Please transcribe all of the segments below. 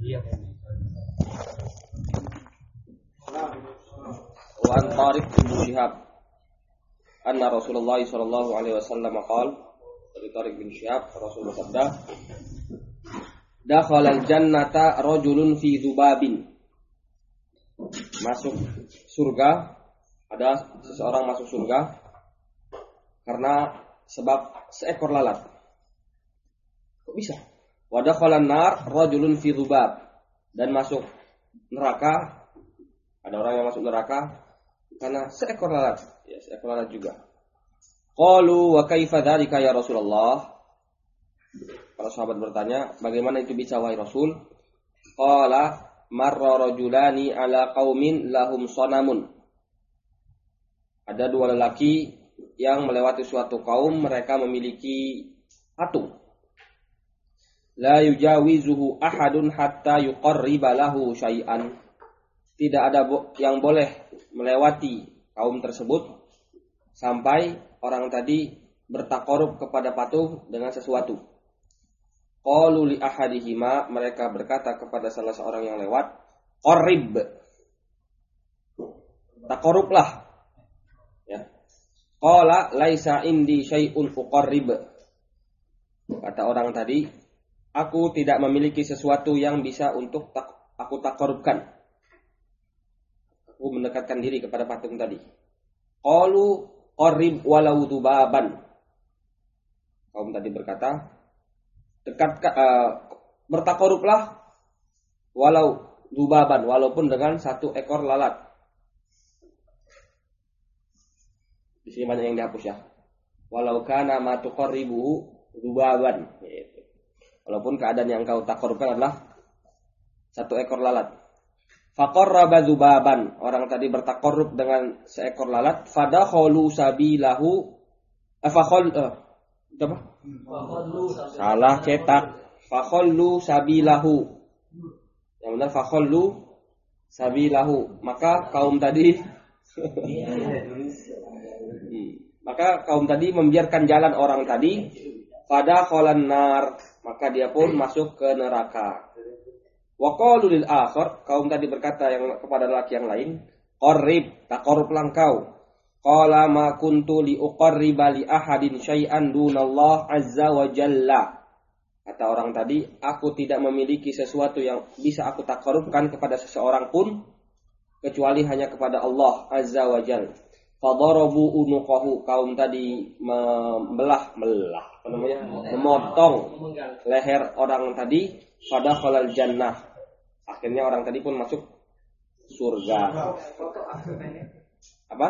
Wa an Tariq bin Syihab anna Rasulullah sallallahu alaihi wasallam qala, dari Tariq bin Syihab Rasulullah bersabda, dakhalal jannata rajulun fi dzubabin. Masuk surga, ada seseorang masuk surga karena sebab seekor lalat. Kok bisa? Wa dakhalan nar rajulun fi dzubab, dan masuk neraka, ada orang yang masuk neraka karena seekor lalat. Ya, seekor lalat juga. Qalu wa kaifa dzalika ya Rasulullah? Para sahabat bertanya, bagaimana itu bisa wahai Rasul? Qala marra rajulani ala qaumin lahum sanamun. Ada dua lelaki yang melewati suatu kaum, mereka memiliki patung. La yujawizuhu ahadun hatta yuqarriba lahu syai'an. Tidak ada yang boleh melewati kaum tersebut sampai orang tadi bertakarub kepada patung dengan sesuatu. Qalu li ahadihima, mereka berkata kepada salah seorang yang lewat, qarrib, takarublah. Ya. Qala laisa indi syai'un uqarrib. Kata orang tadi, aku tidak memiliki sesuatu yang bisa untuk aku takarubkan. Aku mendekatkan diri kepada patung tadi. Qalu qarrib walau dubaban. Kaum tadi berkata, bertakarublah walau dubaban, walaupun dengan satu ekor lalat. Di sini banyak yang dihapus ya. Walau kana ma tuqarribu dubaban. Walaupun keadaan yang kau takarubkan adalah satu ekor lalat. Faqarraba dubaban, orang tadi bertakarub dengan seekor lalat. Fadakhalu sabilahu salah cetak. Fakhallu sabilahu. Yang benar fakhallu sabilahu. Maka kaum tadi membiarkan jalan orang tadi. Fadakhalan nar, maka dia pun masuk ke neraka. Wa qalu lil akhar, kaum tadi berkata yang kepada lelaki yang lain, qarrib, takarublah engkau. Qala ma kuntu li uqarriba li ahadin syai'an dunallah azza wa jalla. Kata orang tadi, aku tidak memiliki sesuatu yang bisa aku takarubkan kepada seseorang pun kecuali hanya kepada Allah azza wa jalla. Fadarabu unuqahu, kaum tadi memotong leher orang tadi. Fadakhalal jannah, akhirnya orang tadi pun masuk surga. Apa?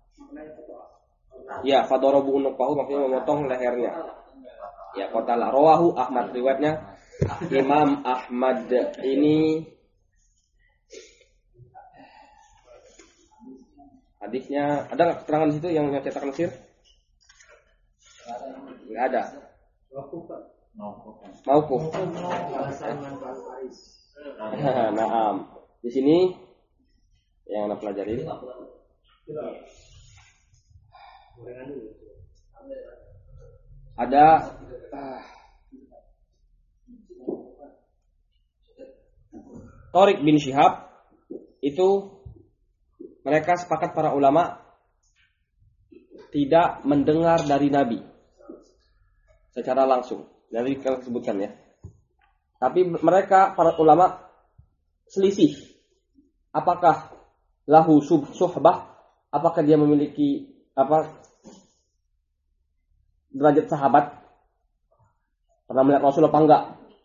Ya, fadarabu unuqahu maksudnya memotong lehernya. Ya, qatala rawahu Ahmad, riwayatnya Imam Ahmad. Ini hadisnya ada keterangan di situ yang cetak Mesir? Enggak ada. Mauquf. Naam. Di sini yang Anda pelajari ada Tariq bin Syihab, itu mereka sepakat para ulama tidak mendengar dari Nabi secara langsung. Dari kita sebutkan ya. Tapi mereka para ulama selisih. Apakah lahu suhbah? Apakah dia memiliki derajat sahabat? Pernah melihat Rasul apa enggak?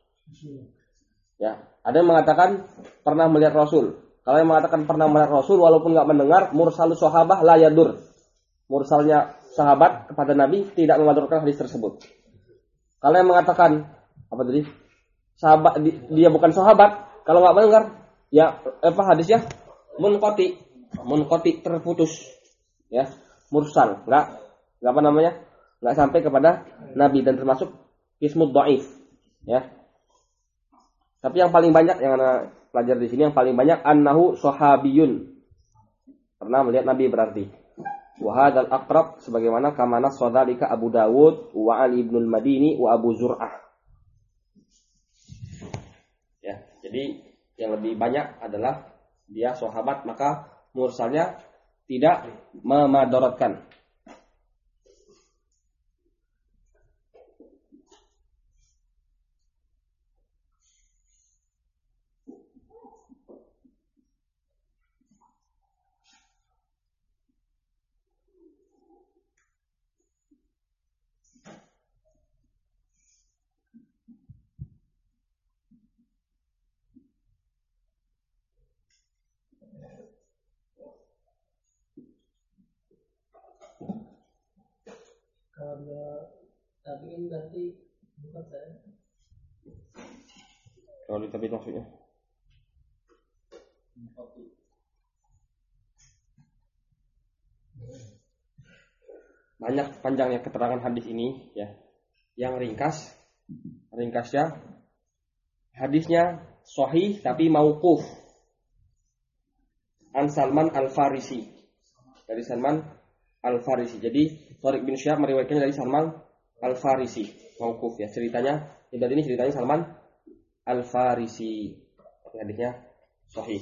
Ya, ada yang mengatakan pernah melihat Rasul. Kalau yang mengatakan pernah melihat Rasul walaupun enggak mendengar, mursalus sahabah la yadur. Mursalnya sahabat kepada Nabi tidak memadurkan hadis tersebut. Kalau yang mengatakan apa tadi? Sahabat dia bukan sahabat, kalau enggak mendengar, ya hadisnya munqati terputus. Ya, mursal, enggak enggak sampai kepada Nabi dan termasuk ismud dhaif. Ya. Tapi yang paling banyak yang Anda pelajari di sini, yang paling banyak annahu sahabiyun. Pernah melihat Nabi berarti. Wa hadzal aqrab, sebagaimana kama nasadzalika Abu Dawud wa Ali ibn al-Madini wa Abu Zur'ah. Ya, Jadi yang lebih banyak adalah dia sahabat, maka mursalnya tidak memadaratkan. Kalau dia tabiin berarti bukan saya. Kalau ditabiin maksudnya banyak panjangnya keterangan hadis ini ya. Yang ringkasnya hadisnya sahih tapi mauquf an Salman Al-Farisi, dari Salman Al-Farisi. Jadi Thariq bin Syihab meriwayatkannya dari Salman Al-Farisi, mauquf ya. Ceritanya ini ceritanya Salman Al-Farisi. Hadisnya sahih.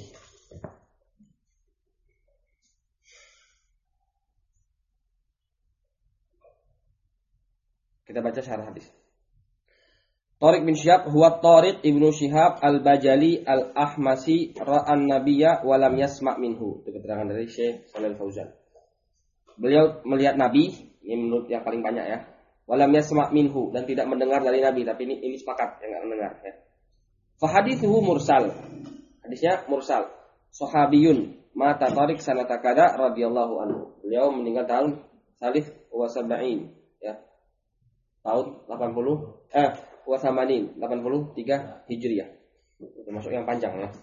Kita baca syarah hadis. Thariq bin Syihab huwa Thariq ibnu Syihab al-Bajali al-Ahmasi ra'an nabiyya wa lam yasma' minhu. Itu keterangan dari Syekh Shalal Fauzan. Beliau melihat Nabi, ini menurut yang paling banyak ya. Wa lam yasma' minhu, dan tidak mendengar dari Nabi, tapi ini sepakat yang enggak mendengar ya. Fa hadithuhu mursal. Hadisnya mursal. Sahabiyun mata Thariq sanata kada radhiyallahu anhu. Beliau meninggal tahun salih wa sab'in ya. Tahun 83 Hijriah. Termasuk yang panjang ya.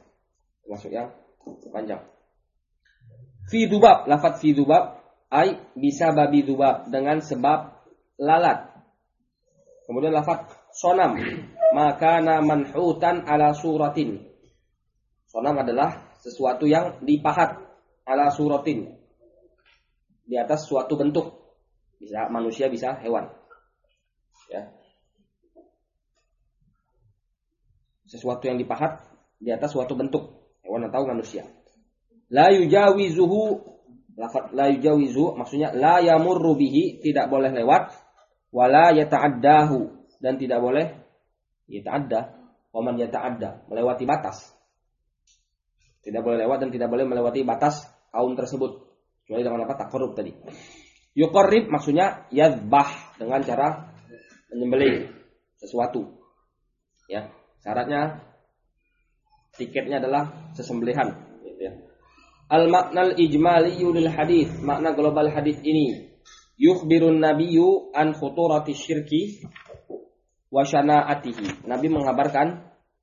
Fi dubab, lafaz fi dubab ai bisa babi dubab, dengan sebab lalat. Kemudian lafaz sonam, maka manhutan ala suratin. Sonam adalah sesuatu yang dipahat ala suratin, di atas suatu bentuk. Bisa manusia, bisa hewan. Ya. Sesuatu yang dipahat di atas suatu bentuk, hewan atau manusia. La yujawizuhu, lafaz la yujawizu maksudnya la yamurru bihi, tidak boleh lewat, wala yata'addahu, dan tidak boleh yata'adda, wa man yata'adda, melewati batas. Tidak boleh lewat dan tidak boleh melewati batas kaum tersebut, kecuali dengan apa? Taqarrub tadi. Yuqarrib maksudnya yadbah, dengan cara menyembelih sesuatu. Ya, syaratnya tiketnya adalah sesembelihan gitu ya. Al-maknal ijmaliyyu lil hadis, makna global hadis ini, yukhbirun nabiyyu an khuturati syirki wa syana'atihi. Nabi mengabarkan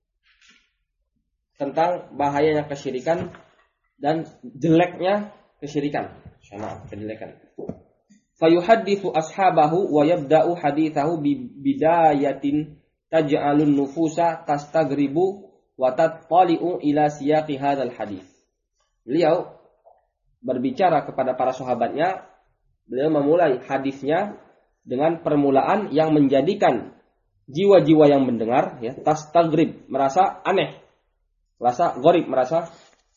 tentang bahayanya kesyirikan dan jeleknya kesyirikan. Syana', kejelekan. Fayuhadditsu ashabahu wa yabda'u hadithahu bidayatin taj'alun nufusa tastagribu wa tattali'u ila siyaqi hadzal hadis. Beliau berbicara kepada para sahabatnya, beliau memulai hadisnya dengan permulaan yang menjadikan jiwa-jiwa yang mendengar ya tastagrib, merasa aneh, merasa gharib, merasa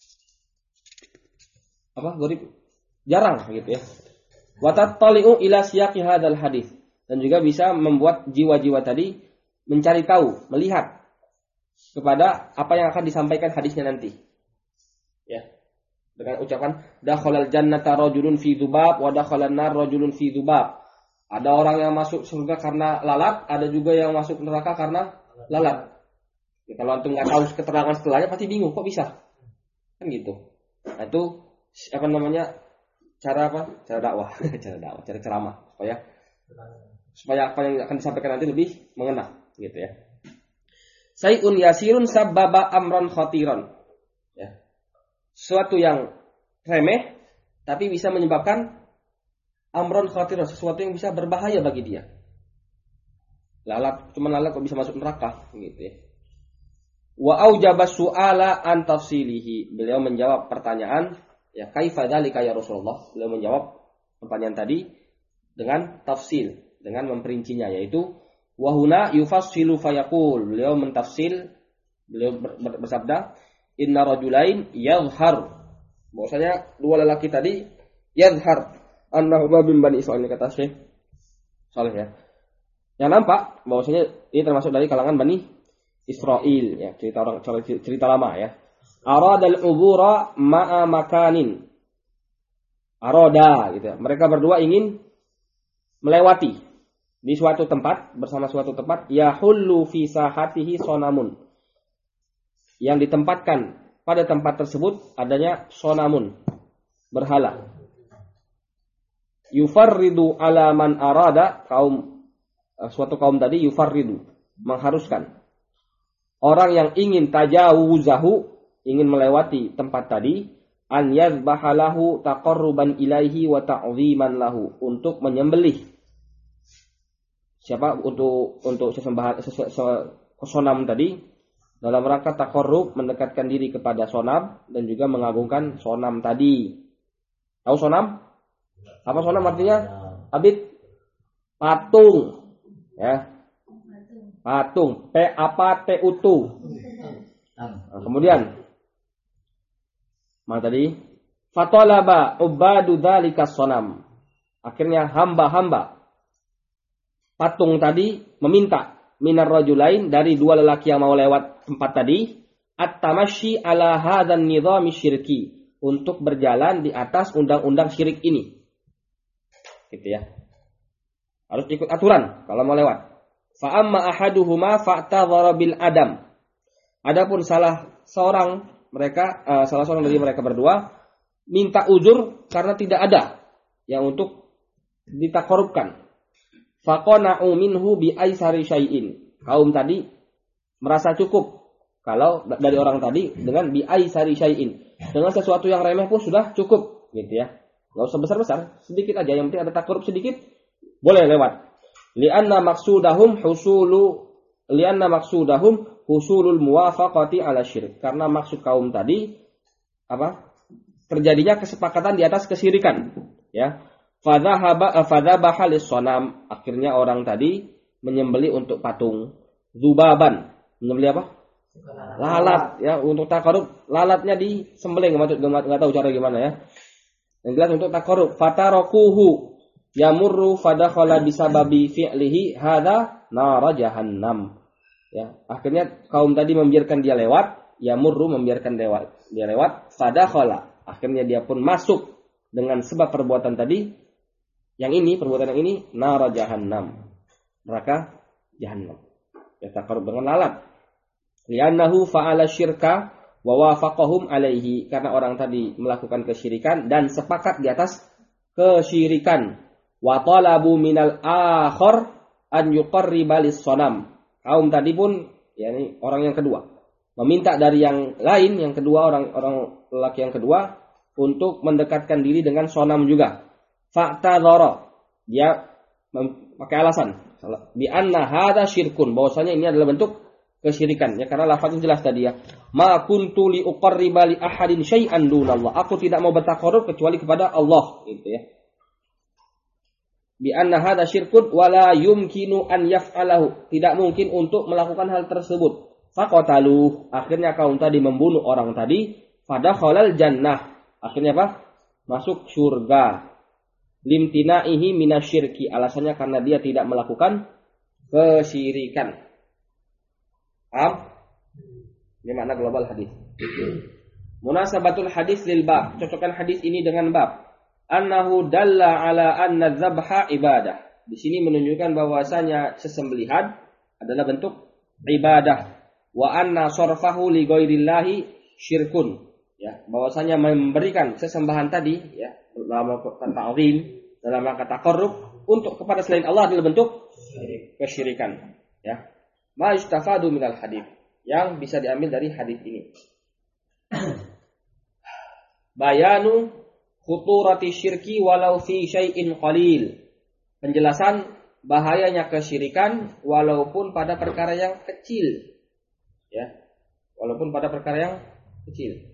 apa? Gharib, jarang gitu ya. Wa tattali'u ila siyaqi hadzal hadis, dan juga bisa membuat jiwa-jiwa tadi mencari tahu, melihat kepada apa yang akan disampaikan hadisnya nanti. Ya. Dengan ucapan dakhalal jannata rajulun fi dzubab wa dakhalan nar rajulun fi dzubab. Ada orang yang masuk surga karena lalat, ada juga yang masuk neraka karena lalat. Ya, kalau antum enggak tahu keterangan setelahnya pasti bingung, kok bisa? Kan gitu. Nah, itu apa namanya? Cara apa? Cara dakwah, cara ceramah supaya apa yang akan disampaikan nanti lebih mengena, gitu ya. Sayun yasirun sababa amron khatiron. Ya. Sesuatu yang remeh tapi bisa menyebabkan amron khatiron, sesuatu yang bisa berbahaya bagi dia. Lalat kok bisa masuk neraka, gitu ya. Wa aujaba su'ala an tafsilihi. Beliau menjawab pertanyaan, ya kaifa dzalika ya Rasulullah. Beliau menjawab pertanyaan tadi dengan tafsil, dengan memperincinya, yaitu wa huna yufassilu fayaqul. Beliau mentafsil Beliau bersabda, "Inna rajulain yadhhar." Bahwasanya dua lelaki tadi yadhhar annahuma min bani Israil, kata Syekh Saleh ya. Yang nampak bahwasanya ini termasuk dari kalangan Bani Israil ya, cerita lama ya. Aradal ubura ma'a makanin. Arada gitu ya. Mereka berdua ingin melewati di suatu tempat, bersama suatu tempat, yahullu fi sahatihi sonamun. Yang ditempatkan pada tempat tersebut adanya sonamun, berhala. Yufarridu ala man arada, suatu kaum tadi yufarridu, mengharuskan orang yang ingin tajawuzahu, ingin melewati tempat tadi, an yadhbahalahu taqarruban ilaihi wa ta'ziman lahu, untuk menyembelih siapa untuk sesembahan sonam tadi dalam rangka taqarrub, mendekatkan diri kepada sonam dan juga mengagungkan sonam tadi. Tahu sonam? Apa sonam artinya? Abid, patung ya. Patung, P-A-T-U-T. Nah, kemudian mana tadi? Fatalaba ubadu dzalika sonam. Akhirnya hamba-hamba patung tadi meminta minar rajulain, dari dua lelaki yang mau lewat tempat tadi, at-tamasyi ala hadzal nizam syirki, untuk berjalan di atas undang-undang syirik ini. Gitu ya. Harus ikut aturan kalau mau lewat. Fa amma ahaduhuma fa'tadhara bil adam. Adapun salah seorang dari mereka berdua minta uzur karena tidak ada yang untuk ditakorubkan. Faqana'u minhu bi aisari syai'in. Kaum tadi merasa cukup kalau dari orang tadi dengan bi aisari syai'in. Dengan sesuatu yang remeh pun sudah cukup, gitu ya. Enggak usah besar-besar, sedikit aja, yang penting ada takorub sedikit boleh lewat. Lianna maksudahum husulul muwafaqati ala syirik. Karena maksud kaum tadi terjadinya kesepakatan di atas kesyirikan, ya. Fadhabaha lis-sanam. Akhirnya orang tadi menyembeli untuk patung. Zubaban, menyembeli apa? Lalat, ya, untuk takarub. Lalatnya disembelih, enggak tahu cara gimana ya. Yang jelas untuk takarub. Fatarakuhu yamurru fadakhala bisababi fi'lihi hadza nar jahannam. Ya, akhirnya kaum tadi membiarkan dia lewat, yamurru, membiarkan dia lewat, fadakhala. Akhirnya dia pun masuk dengan sebab perbuatan tadi. Perbuatan yang ini nar jahannam, neraka jahannam. Ya, takarub dengan lalat. Li'annahu fa'ala syirka wa wafaqahum alaihi, karena orang tadi melakukan kesyirikan dan sepakat di atas kesyirikan. Wa talabu minal akhar an yuqarriba lis-sanam. Kaum tadi pun, yakni orang yang kedua, meminta dari yang lain, yang kedua, orang lelaki yang kedua, untuk mendekatkan diri dengan sonam juga. Fa'tadhara, dia pakai alasan bi anna hadza syirkun, bahwasanya ini adalah bentuk kesyirikan, ya, karena lafaznya jelas tadi ya. Ma kuntu li uqarriba li ahadin syai'an dunallah. Aku tidak mau bertakarub kecuali kepada Allah, gitu ya. Bi anna hadza syirkun wa la yumkinu an yaf'alahu. Tidak mungkin untuk melakukan hal tersebut. Faqatalu, akhirnya kaum tadi membunuh orang tadi. Fadakhalal jannah, akhirnya apa? Masuk surga. Limtinaihi minasyirki, alasannya karena dia tidak melakukan kesyirikan. Paham? Ini makna global hadis. Munasabatul hadis lil bab, cocokkan hadis ini dengan bab. Annahu dalla ala anna dzabha ibadah. Di sini menunjukkan bahwasanya sesembelihan adalah bentuk ibadah. Wa anna sarfahu li ghairillahi syirkun. Ya, bahwasanya memberikan sesembahan tadi, ya, dalam kata ta'zim, dalam kata taqarrub untuk kepada selain Allah adalah bentuk kesyirikan, ya. Ma yustafadu minal hadits, yang bisa diambil dari hadis ini. Bayanu khuturati syirki walau fi syai'in qalil. Penjelasan bahayanya kesyirikan walaupun pada perkara yang kecil, ya. Walaupun pada perkara yang kecil.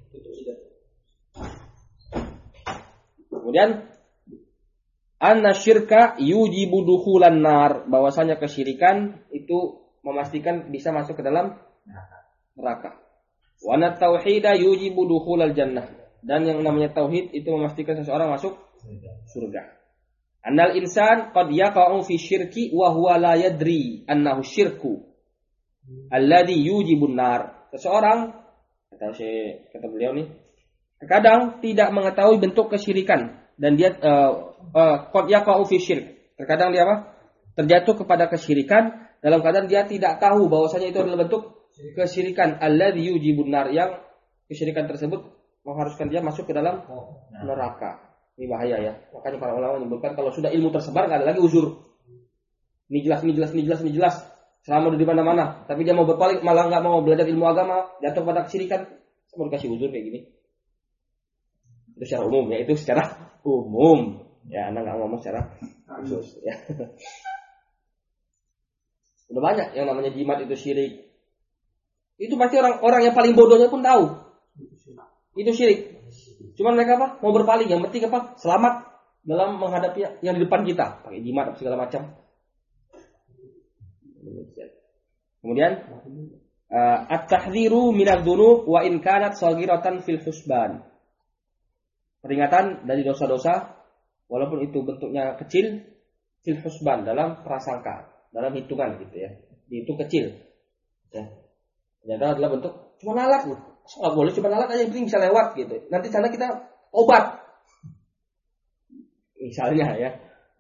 Kemudian anna syirka yujibu dukhulan nar, bahwasanya kesyirikan itu memastikan bisa masuk ke dalam neraka. Wa anat tauhida yujibu dukhulal jannah. Dan yang namanya tauhid itu memastikan seseorang masuk surga. Annal insan qad yaqa'u fi syirki wa huwa la yadri annahu syirku alladhi yujibun nar. Seseorang kata beliau nih, terkadang tidak mengetahui bentuk kesyirikan dan dia qad yaqa'u fi syirk. Terkadang dia apa? Terjatuh kepada kesyirikan dalam keadaan dia tidak tahu bahwasanya itu adalah bentuk kesyirikan alladzi yujibun nar, yang kesyirikan tersebut mengharuskan dia masuk ke dalam neraka. Ini bahaya ya. Makanya para ulama menyebutkan kalau sudah ilmu tersebar enggak ada lagi uzur. Ini jelas. Selama di mana-mana, tapi dia mau berpaling malah enggak mau belajar ilmu agama, jatuh pada kesyirikan, mau dikasih uzur kayak gini. Itu secara umum ya, itu secara umum. Ya, Anda enggak ngomong secara khusus ya. Udah banyak yang namanya jimat itu syirik. Itu pasti orang yang paling bodohnya pun tahu. Itu syirik. Cuman mereka apa? Mau berpaling. Yang penting apa? Selamat dalam menghadapi yang di depan kita. Pakai jimat segala macam. Kemudian at-tahdhiru minadz-dzunub wa in kanat shaghiratan fil husban. Peringatan dari dosa-dosa walaupun itu bentuknya kecil fil husban, dalam prasangka, dalam hitungan gitu ya. Itu kecil. Ya. Ternyata adalah bentuk cuma lalat loh. Nggak boleh cuma lalat aja, yang penting bisa lewat gitu. Nanti sana kita obat. Misalnya ya.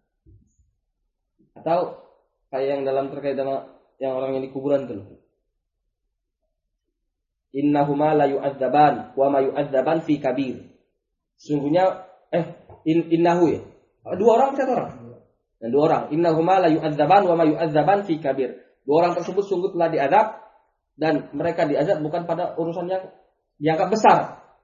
Atau kayak yang dalam terkait dengan yang orang yang di kuburan tuh. Innahuma la yu'adzaban wa ma yu'adzaban fi kabir. Sungguhnya innahu ya. Dua orang satu orang. Dan dua orang. Innahuma la yu'adzaban wa ma yu'adzaban fi kabir. Dua orang tersebut sungguh telah diazab dan mereka diazab bukan pada urusan yang dianggap besar.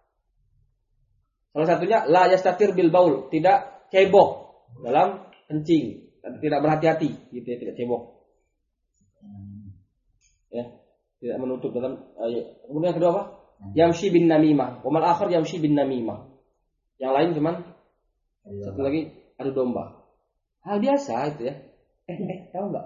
Salah satunya la yastatir bil baul, tidak cebok dalam kencing, tidak berhati-hati gitu ya, tidak cebok. Ya, tidak menutup dalam kemudian yang kedua apa? Yamshi bin namimah, wa mal akhar yamshi bin namimah. Yang lain cuman satu lagi adu domba. Hal biasa itu ya. Tahu enggak?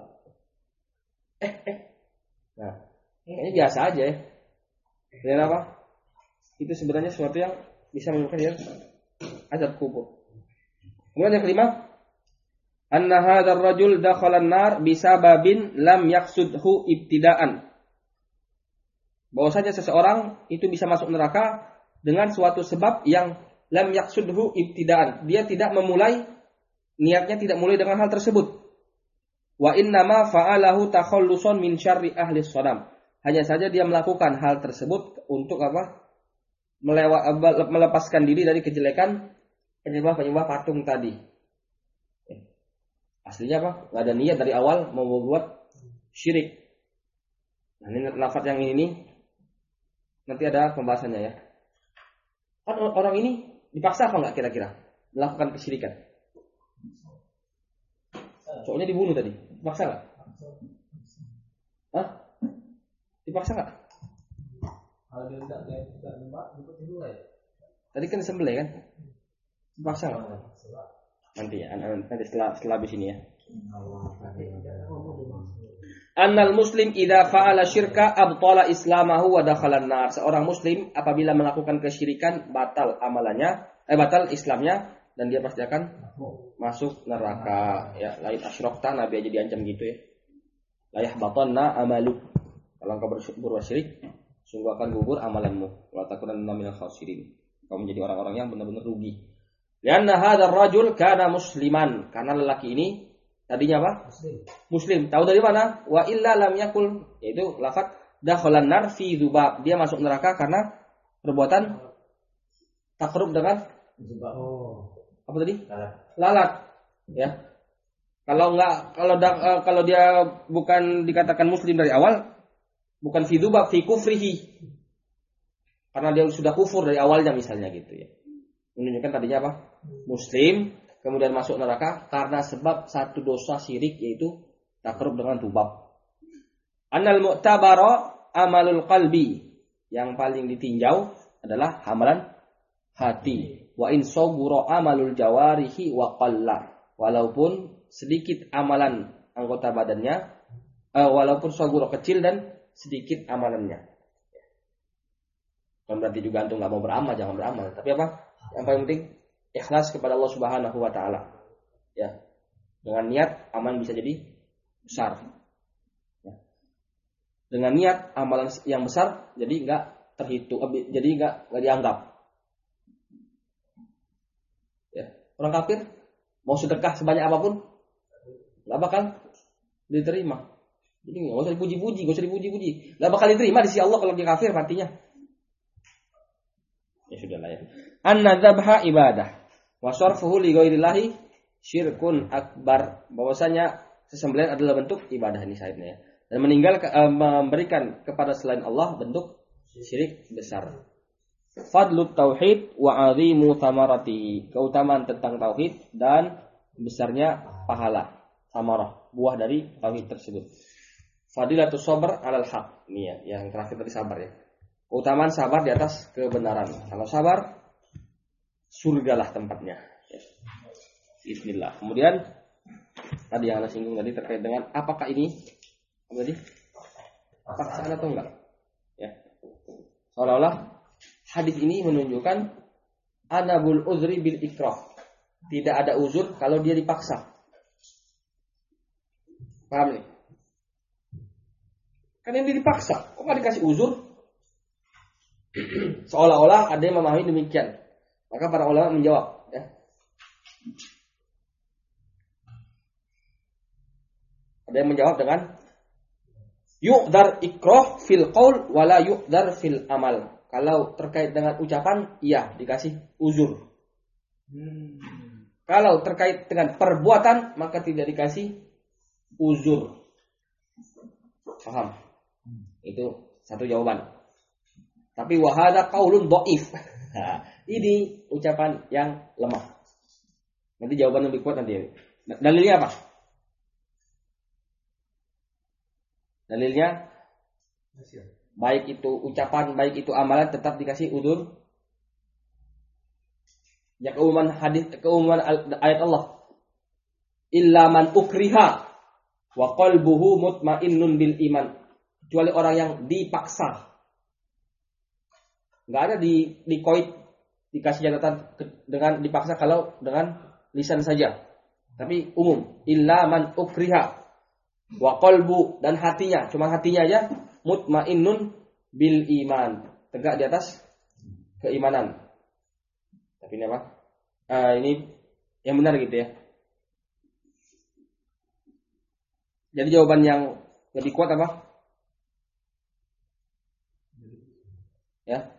Nah, kayaknya biasa aja ya. Dan apa? Itu sebenarnya sesuatu yang bisa menyebabkan dia azab kubur. Kemudian yang kelima, anna hadzal rajul dakhala an-nar bisababin lam yaqsudhu ibtidaan. Bahwasanya seseorang itu bisa masuk neraka dengan suatu sebab yang lam yaqsudhu ibtidaan. Dia tidak memulai, niatnya tidak mulai dengan hal tersebut. Wa innama fa'alahu takhallusan min syarri ahli shadam. Hanya saja dia melakukan hal tersebut untuk apa? Melepaskan diri dari kejelekan penyembah patung tadi. Aslinya apa? Nggak ada niat dari awal mau membuat syirik. Nah, ini lafaz yang ini nanti ada pembahasannya ya. Kan orang ini dipaksa apa nggak kira-kira melakukan kesyirikan? Soalnya dibunuh tadi, dipaksa nggak? Hah? Dipaksa nggak? Kalau dia tidak nyembah, ikut disembelih. Tadi kan disembelih kan? Dipaksa nggak? Nanti ya, nanti setelah habis ini ya. Annal muslim idza fa'ala syirka abtala islamahu wa dakhala an-nar. Seorang muslim apabila melakukan kesyirikan batal amalannya, batal Islamnya dan dia pasti akan masuk neraka. Ya, lain asyrokta, Nabi aja diancam gitu ya. La yahbatanna amaluk. Kalau engkau berbuat syirik, sungguh akan gugur amalanmu. Wa takunanna minal khasirin. Kau menjadi orang-orang yang benar-benar rugi. Lianna hadzal rajul kana musliman. Karena lelaki ini tadinya apa? Muslim. Tahu dari mana? Wa illa lam yakul, yaitu lafaz dakhalan nar fi dzubab. Dia masuk neraka karena perbuatan takrub dengan apa tadi? Lalat. Ya. Kalau dia bukan dikatakan muslim dari awal, bukan fi dzubab, fi kufrihi. Karena dia sudah kufur dari awalnya misalnya gitu ya. Menunjukkan tadinya apa? Muslim, kemudian masuk neraka karena sebab satu dosa syirik, yaitu takrub dengan dzubab. Annal mu'tabara amalul qalbi. Yang paling ditinjau adalah amalan hati. Wa in sabura amalul jawarihi wa qalla. Walaupun sedikit amalan anggota badannya, walaupun sabura kecil dan sedikit amalannya. Bukan berarti juga antum nggak mau beramal, jangan beramal. Tapi apa? Yang paling penting ikhlas kepada Allah Subhanahu wa taala. Ya. Dengan niat amalan bisa jadi besar. Ya. Dengan niat amalan yang besar jadi nggak terhitung, jadi nggak dianggap. Ya. Orang kafir mau sedekah sebanyak apapun nggak bakal diterima. Jadi nggak usah dipuji-puji, nggak bakal diterima di sisi Allah kalau dia kafir matinya. Ya sudahlah ya. An-nadzabha ibadah wa sarfuhu li ghairillahi syirkun akbar. Bahwasanya sesembelihan adalah bentuk ibadah ini syaitnya ya. Dan memberikan kepada selain Allah bentuk syirik besar. Fadlut tauhid wa 'azimu thamarati. Keutamaan tentang tauhid dan besarnya pahala, samarah, buah dari tauhid tersebut. Fadilatus sabr 'alal haq. Ini ya, yang terakhir tadi sabar ya. Keutamaan sabar di atas kebenaran. Kalau sabar, surgalah tempatnya. Ya. Bismillah. Kemudian tadi yang Anda singgung tadi terkait dengan apakah ini apa tadi? Paksaan atau enggak? Ya. Seolah-olah hadis ini menunjukkan anabul uzri bil ikrah. Tidak ada uzur kalau dia dipaksa. Paham nih? Kan yang dipaksa, kok nggak dikasih uzur? Seolah-olah ada yang memahami demikian. Maka para ulama menjawab, ya. Ada yang menjawab dengan yu'dar ikrah fil qaul wala yu'dar fil amal. Kalau terkait dengan ucapan, iya dikasih uzur. Kalau terkait dengan perbuatan, maka tidak dikasih uzur. Paham? Itu satu jawaban. Tapi wahada qaulun dhaif. Ini ucapan yang lemah. Nanti jawaban lebih kuat nanti. Dalilnya apa? Dalilnya baik itu ucapan, baik itu amalan tetap dikasih uzur. Ya keumuman hadis, keumuman ayat Allah. Illa man ukriha wa qalbuhu mutmainnun bil iman. Kecuali orang yang dipaksa. Enggak ada di koid dikasih catatan dengan dipaksa kalau dengan lisan saja. Tapi umum, illa man ukriha wa qalbu, dan hatinya, cuma hatinya aja mutmainnun bil iman, tegak di atas keimanan. Tapi ini apa? Ini yang benar gitu ya. Jadi jawaban yang lebih kuat apa? Ya.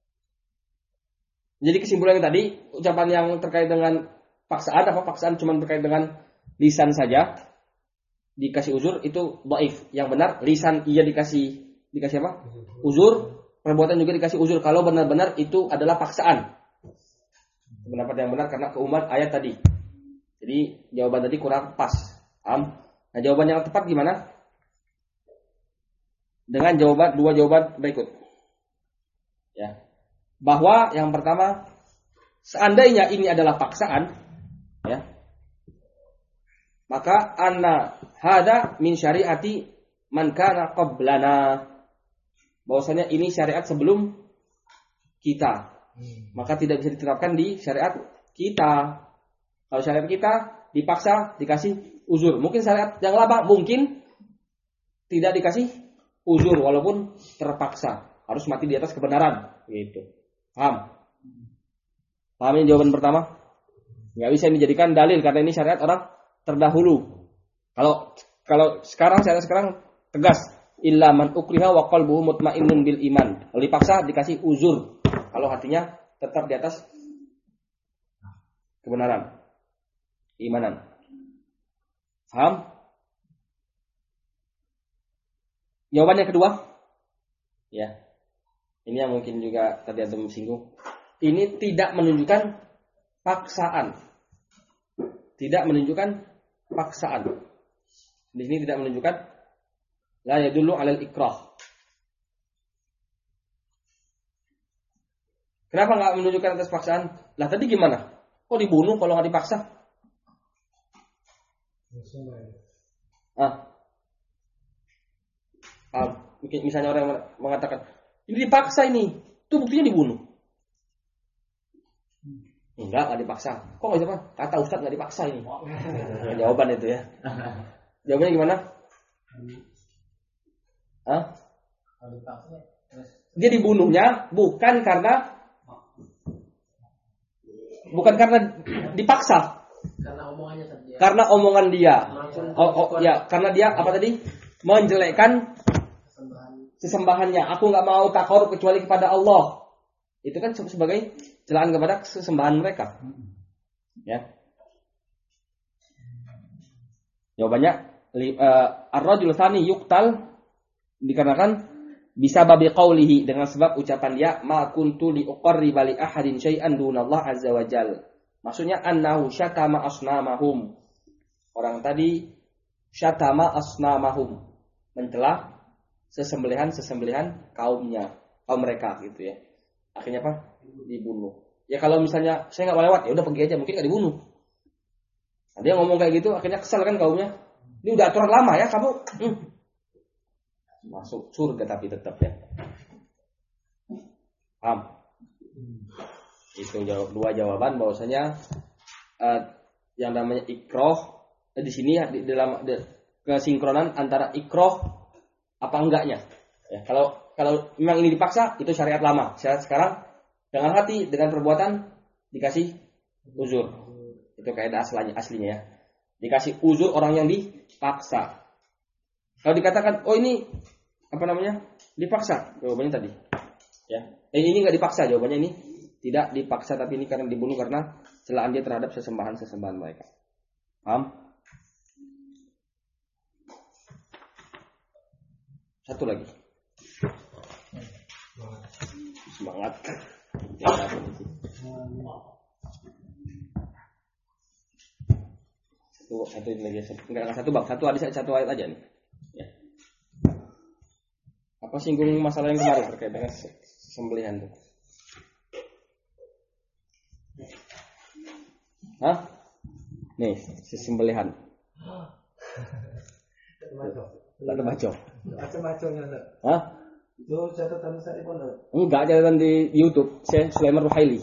Jadi kesimpulannya tadi, ucapan yang terkait dengan paksaan, apa paksaan cuma terkait dengan lisan saja dikasih uzur, itu dhaif. Yang benar lisan iya dikasih apa? Uzur, perbuatan juga dikasih uzur kalau benar-benar itu adalah paksaan. Pendapat yang benar karena keumuman ayat tadi. Jadi jawaban tadi kurang pas. Nah, jawaban yang tepat gimana? Dengan dua jawaban berikut. Ya. Bahwa yang pertama, seandainya ini adalah paksaan, ya, maka anna hada min syariati man kana qablana. Bahwasanya ini syariat sebelum kita. Maka tidak bisa diterapkan di syariat kita. Kalau syariat kita dipaksa dikasih uzur. Mungkin syariat yang lama mungkin tidak dikasih uzur walaupun terpaksa. Harus mati di atas kebenaran, gitu. Paham? Paham ini jawaban pertama? Nggak bisa dijadikan dalil karena ini syariat orang terdahulu. Kalau sekarang syariat sekarang tegas, illa man ukriha wa qalbuhu mutmainnun bil iman. Kalau dipaksa dikasih uzur. Kalau hatinya tetap di atas kebenaran, keimanan. Paham? Jawaban yang kedua, ya. Ini yang mungkin juga tadi ada singgung. Ini tidak menunjukkan paksaan. Tidak menunjukkan paksaan. Di sini tidak menunjukkan la yadullu 'alal ikrah. Kenapa enggak menunjukkan atas paksaan? Lah tadi gimana? Kok dibunuh kalau enggak dipaksa? Misalnya orang mengatakan ini dipaksa ini. Itu buktinya dibunuh. Enggak dipaksa. Kok nggak siapa? Kata Ustadz nggak dipaksa ini. Jawaban itu ya. Jawabannya gimana? Hah? Dia dibunuhnya bukan karena dipaksa. Karena omongan dia. Ya, karena dia apa tadi? Menjelekkan sesembahannya. Aku nggak mau takarub kecuali kepada Allah. Itu kan sebagai celaan kepada sesembahan mereka. Ya. Jawabannya ar-rajul tsani yuqtal dikarenakan bisa babi qaulihi dengan sebab ucapan dia ma kuntu li uqarriba li ahadin syai'an dunallah azza wajal. Maksudnya annahu syatama asnamahum. Orang tadi syatama asnamahum, mencela sesembelihan kaum mereka gitu ya. Akhirnya apa? Dibunuh. Ya kalau misalnya saya nggak mau lewat, ya udah pergi aja, mungkin nggak dibunuh. Nah, dia ngomong kayak gitu, akhirnya kesal kan kaumnya. Ini udah aturan lama ya kamu. Masuk surga tapi tetap ya. Paham? Itu dua jawaban bahwasanya yang namanya ikroh di sini di dalam kesinkronan antara ikroh apa enggaknya. Ya, kalau memang ini dipaksa itu syariat lama. Syariat sekarang dengan hati dengan perbuatan dikasih uzur. Itu kaidah aslinya ya. Dikasih uzur orang yang dipaksa. Kalau dikatakan oh ini apa namanya? Dipaksa. Jawabannya tadi. Ya. Ini enggak dipaksa, jawabannya ini tidak dipaksa tapi ini karena dibunuh karena celaan dia terhadap sesembahan mereka. Paham? Satu lagi. Semangat. Satu lagi. Enggak satu bab, satu hadis, satu ayat aja nih. Ya. Apa singgung masalah yang kemarin terkait dengan sembelihan itu? Hah? Nih, sembelihan. Baca. Hah? Itu catatan saya di pondok. Enggak, catatan di YouTube. Saya Sulaiman Ruhaili.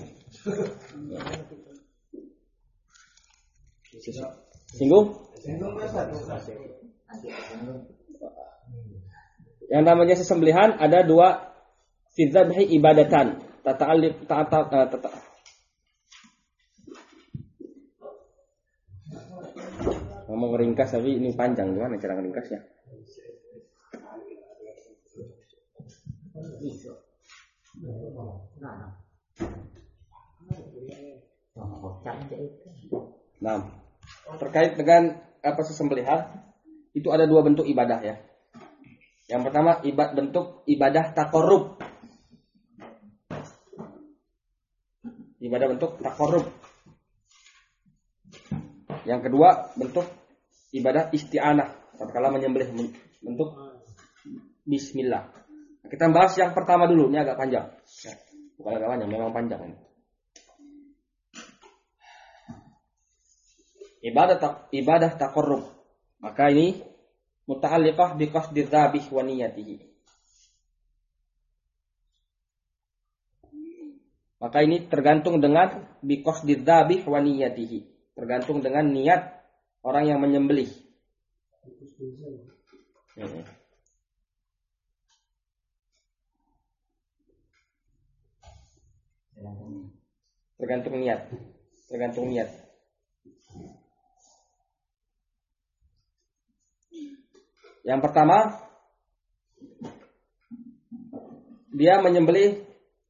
Singgung? Yang namanya sesembelihan ada dua fidzabhi ibadatan. Ngomong ringkas tapi ini panjang, gimana cara ringkasnya? Nah, terkait dengan apa sesembelihan itu ada dua bentuk ibadah ya. Yang pertama bentuk ibadah taqarrub. Ibadah bentuk taqarrub. Yang kedua bentuk ibadah isti'anah. Tatkala menyembelih bentuk bismillah. Kita bahas yang pertama dulu, ini agak panjang. Bukan agak panjang, memang panjang ini. Ibadah taqarrub. Maka ini muta'alliqah bi qasdi dzabih wa niyatihi. Maka ini tergantung dengan bi qasdi dzabih wa niyatihi. Tergantung dengan niat orang yang menyembelih. Tergantung niat. Yang pertama, dia menyembelih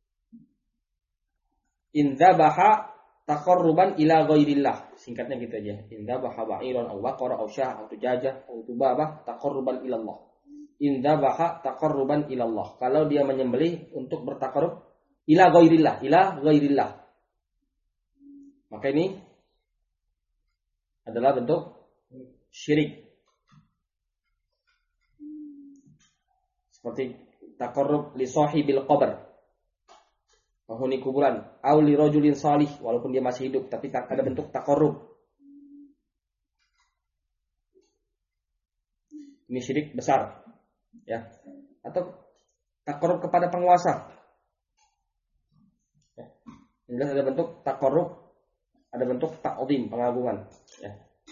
indzabaha taqarruban ila ghairillah. Singkatnya gitu aja. Indzabaha ba'iran aw baqara aw syah aw tujajah aw tubabah taqarruban ila Allah. Indzabaha taqarruban ila Allah. Kalau dia menyembelih untuk bertaqarrub ila ghairillah. Maka ini adalah bentuk syirik. Seperti taqarrub li sahibil qabr. Penghuni kuburan, au li rajulin salih, walaupun dia masih hidup tapi ada bentuk taqarrub. Ini syirik besar. Ya. Atau taqarrub kepada penguasa. Jelas ada bentuk taqarrub, ada bentuk ta'zim, pengagungan, ya.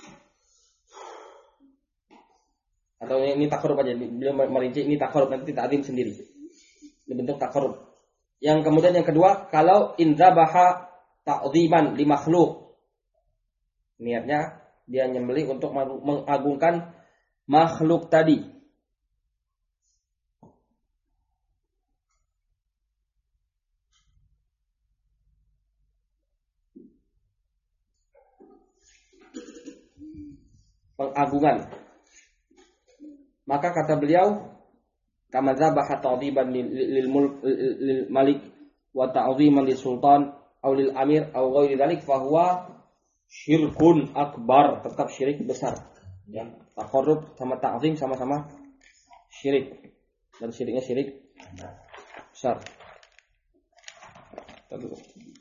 Atau ini taqarrub aja, beliau merinci ini taqarrub, nanti ta'zim sendiri. Ini bentuk taqarrub. Yang kemudian yang kedua, kalau indzabaha ta'ziman li makhluk. Niatnya dia nyembelih untuk mengagungkan makhluk tadi. Pengagungan. Maka kata beliau, kama dzabaha ta'dhiban lil malik wa ta'dhiman lis sultan aw lil amir aw ghairi dzalik fa huwa syirkun akbar, tetap syirik besar. Ya, taqarrub sama ta'zim sama-sama syirik. Dan syiriknya syirik besar. Tunggu.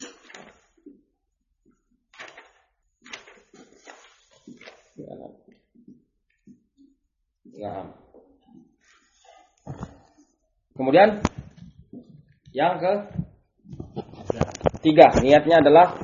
Nah. Kemudian yang ketiga, niatnya adalah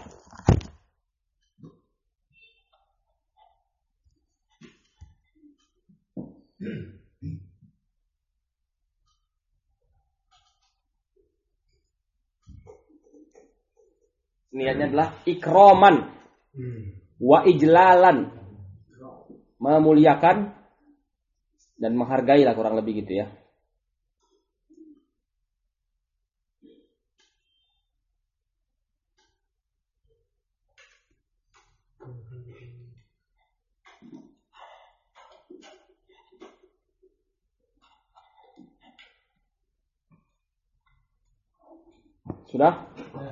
ikraman wa ijlalan, memuliakan dan menghargai lah, kurang lebih gitu ya. Sudah?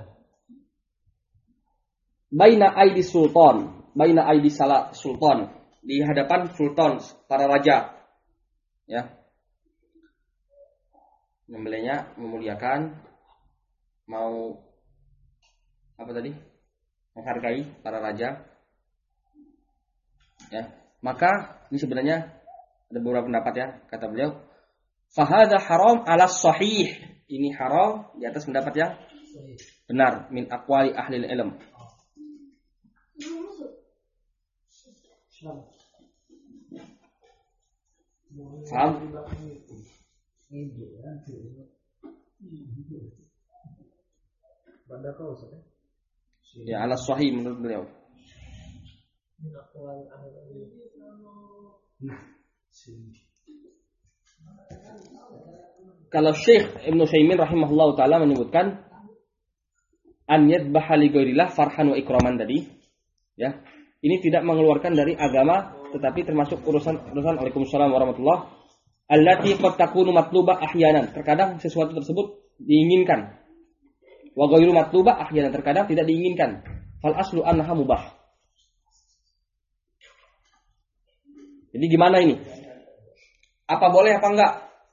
Baina aidi sultan, baina aidi salah sultan, di hadapan sultan, para raja. Ya. Nyembelihnya memuliakan, mau apa tadi? Menghargai para raja. Ya. Maka ini sebenarnya ada beberapa pendapat ya, kata beliau. Fa hadza haram ala sahih. Ini haram di atas pendapat yang benar min aqwali ahli ilm. Paham? Ya, ala sahih menurut beliau. Kalau Syekh Ibnu Utsaimin rahimahullah taala menyebutkan an yadbaha li ghairillah farhan wa ikraman tadi, ya. Ini tidak mengeluarkan dari agama, tetapi termasuk urusan Waalaikumsalam warahmatullah allati qad takunu matlubah ahyanan. Terkadang sesuatu tersebut diinginkan. Wa ghairu matlubah ahyanan, terkadang tidak diinginkan. Fal aslu annaha mubah. Jadi gimana ini? Apa boleh apa enggak?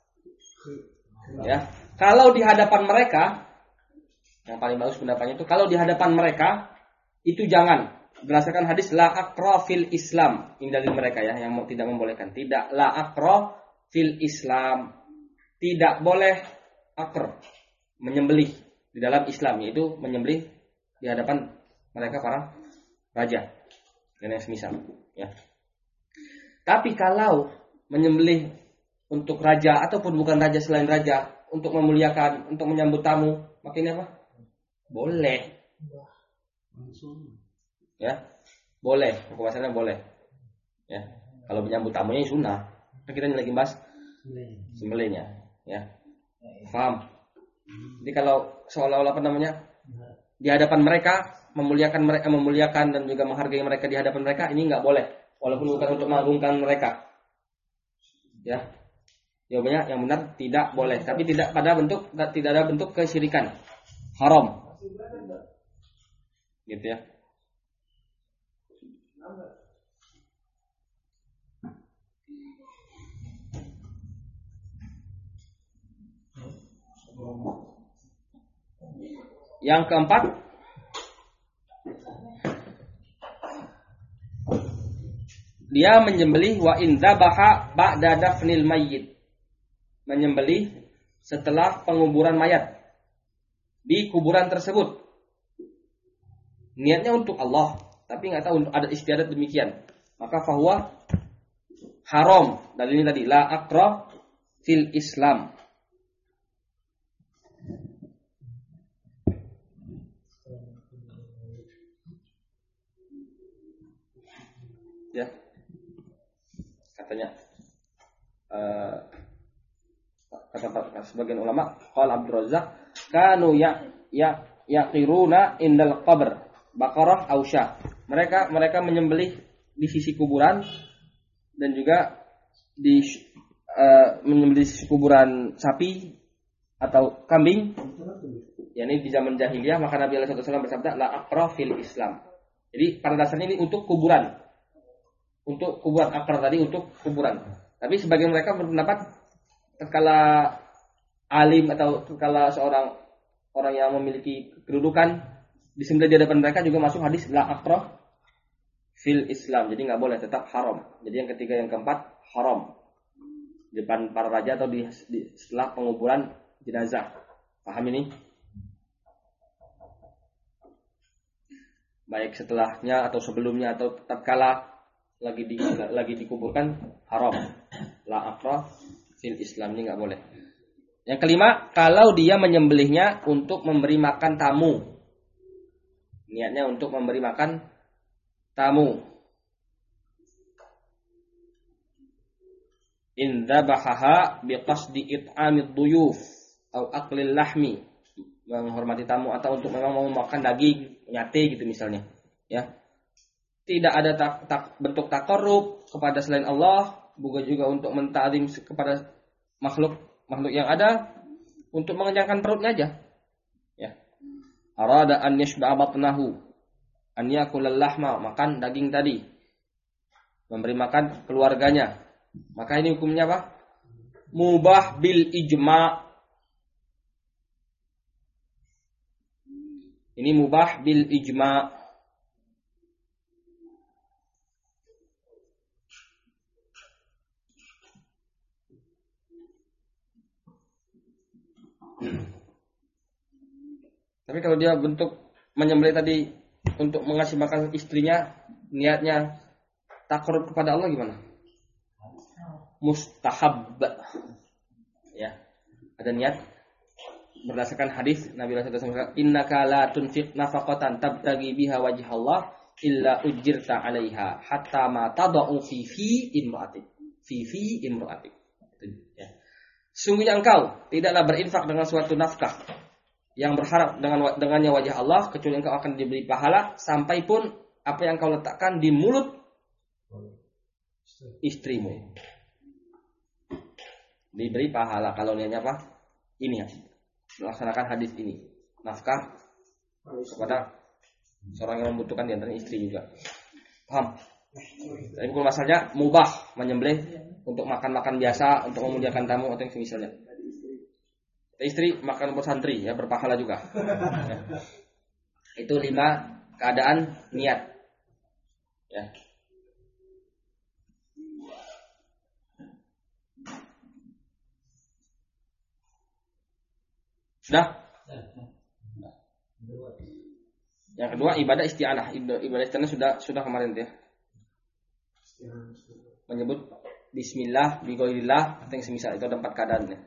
Ya, kalau di hadapan mereka, yang paling bagus pendapatnya itu kalau di hadapan mereka itu jangan. Berdasarkan hadis la aqra fil Islam, ini dalil mereka ya yang tidak membolehkan. Tidak la aqra fil Islam. Tidak boleh aqr, menyembelih di dalam Islam, yaitu menyembelih di hadapan mereka para raja dan yang semisal, ya. Tapi kalau menyembelih untuk raja ataupun bukan raja selain raja, untuk memuliakan, untuk menyambut tamu, makanya apa? Boleh. Ya, boleh. Hukum asalnya boleh. Ya, kalau menyambut tamunya sunnah. Kita lagi bahas sembelihnya. Ya, paham? Jadi kalau seolah-olah apa namanya di hadapan mereka memuliakan dan juga menghargai mereka di hadapan mereka, ini nggak boleh. Walaupun bukan untuk mengagungkan mereka. Ya, jawabannya yang benar tidak boleh. Tapi tidak ada bentuk kesyirikan, haram. Gitu ya. Yang keempat, dia menyembelih wa in dzabaha ba'da dafnil mayyit, menyembelih setelah penguburan mayat di kuburan tersebut. niatnya untuk Allah, tapi nggak tahu ada istiadat demikian, maka fahuwa haram. Dalilnya tadi la aqra fil Islam. Ya, katanya kata sebagian ulama, qala Abdul Razzaq kanu yaqiruna indal qabr baqarah aw syah. Mereka menyembelih di sisi kuburan dan juga di menyembelih di sisi kuburan sapi atau kambing. Yani di zaman jahiliyah, maka Nabi sallallahu alaihi wasallam bersabda la aqra fil Islam. Jadi pada dasarnya ini untuk kuburan. Untuk kuburan akar tadi untuk kuburan. Tapi sebagian mereka berpendapat tatkala alim atau tatkala seorang orang yang memiliki kedudukan disembelih di hadapan mereka juga masuk hadis la aqra fil Islam. Jadi nggak boleh, tetap haram. Jadi yang ketiga yang keempat haram. Di depan para raja atau di setelah penguburan jenazah. Paham ini? Baik setelahnya atau sebelumnya atau tatkala lagi dikuburkan haram. La aqra fil Islam, ini enggak boleh. Yang kelima, kalau dia menyembelihnya untuk memberi makan tamu. Niatnya untuk memberi makan tamu. In dzabahaha biqasdi it'amid duyuf atau aklil lahmi, menghormati tamu atau untuk memang mau makan daging, nyate gitu misalnya. Ya. Tidak ada bentuk takarrub kepada selain Allah, bukan juga untuk menta'zim kepada makhluk yang ada, untuk mengenyangkan perutnya aja. Ya. Arada an yashba'a batnahu, an yakula lahma, makan daging tadi. Memberi makan keluarganya. Maka ini hukumnya apa? Mubah bil ijma'. Ini mubah bil ijma'. Tapi kalau dia bentuk menyembelih tadi untuk mengasih makan istrinya, niatnya takarrub kepada Allah gimana? Mustahab. Ya. Ada niat berdasarkan hadis Nabi sallallahu alaihi wasallam, innaka la tunfiq nafaqatan tabtagi biha wajhallah illa ujirta 'alaiha hatta ma tad'u fi imra'atik. Fi imra'atik. Ya. Sungguhnya engkau tidaklah berinfak dengan suatu nafkah yang berharap dengannya wajah Allah, kecuali engkau akan diberi pahala sampai pun apa yang kau letakkan di mulut istrimu. Diberi pahala kalau niatnya apa? Ini ya. Melaksanakan hadis ini. Nafkah kepada seorang yang membutuhkan, di antaranya istri juga. Paham? Tapi kalau masalahnya mubah menyembelih untuk makan-makan biasa, untuk memuliakan tamu atau yang semisalnya. Istri makan buat santri ya, berpahala juga. Ya. Itu 5 keadaan niat. Ya. Sudah? Yang kedua ibadah isti'anah. Ibadah isti'anah sudah kemarin ya. Menyebut bismillah, bighairillah, atau yang semisal itu ada 4 keadaannya.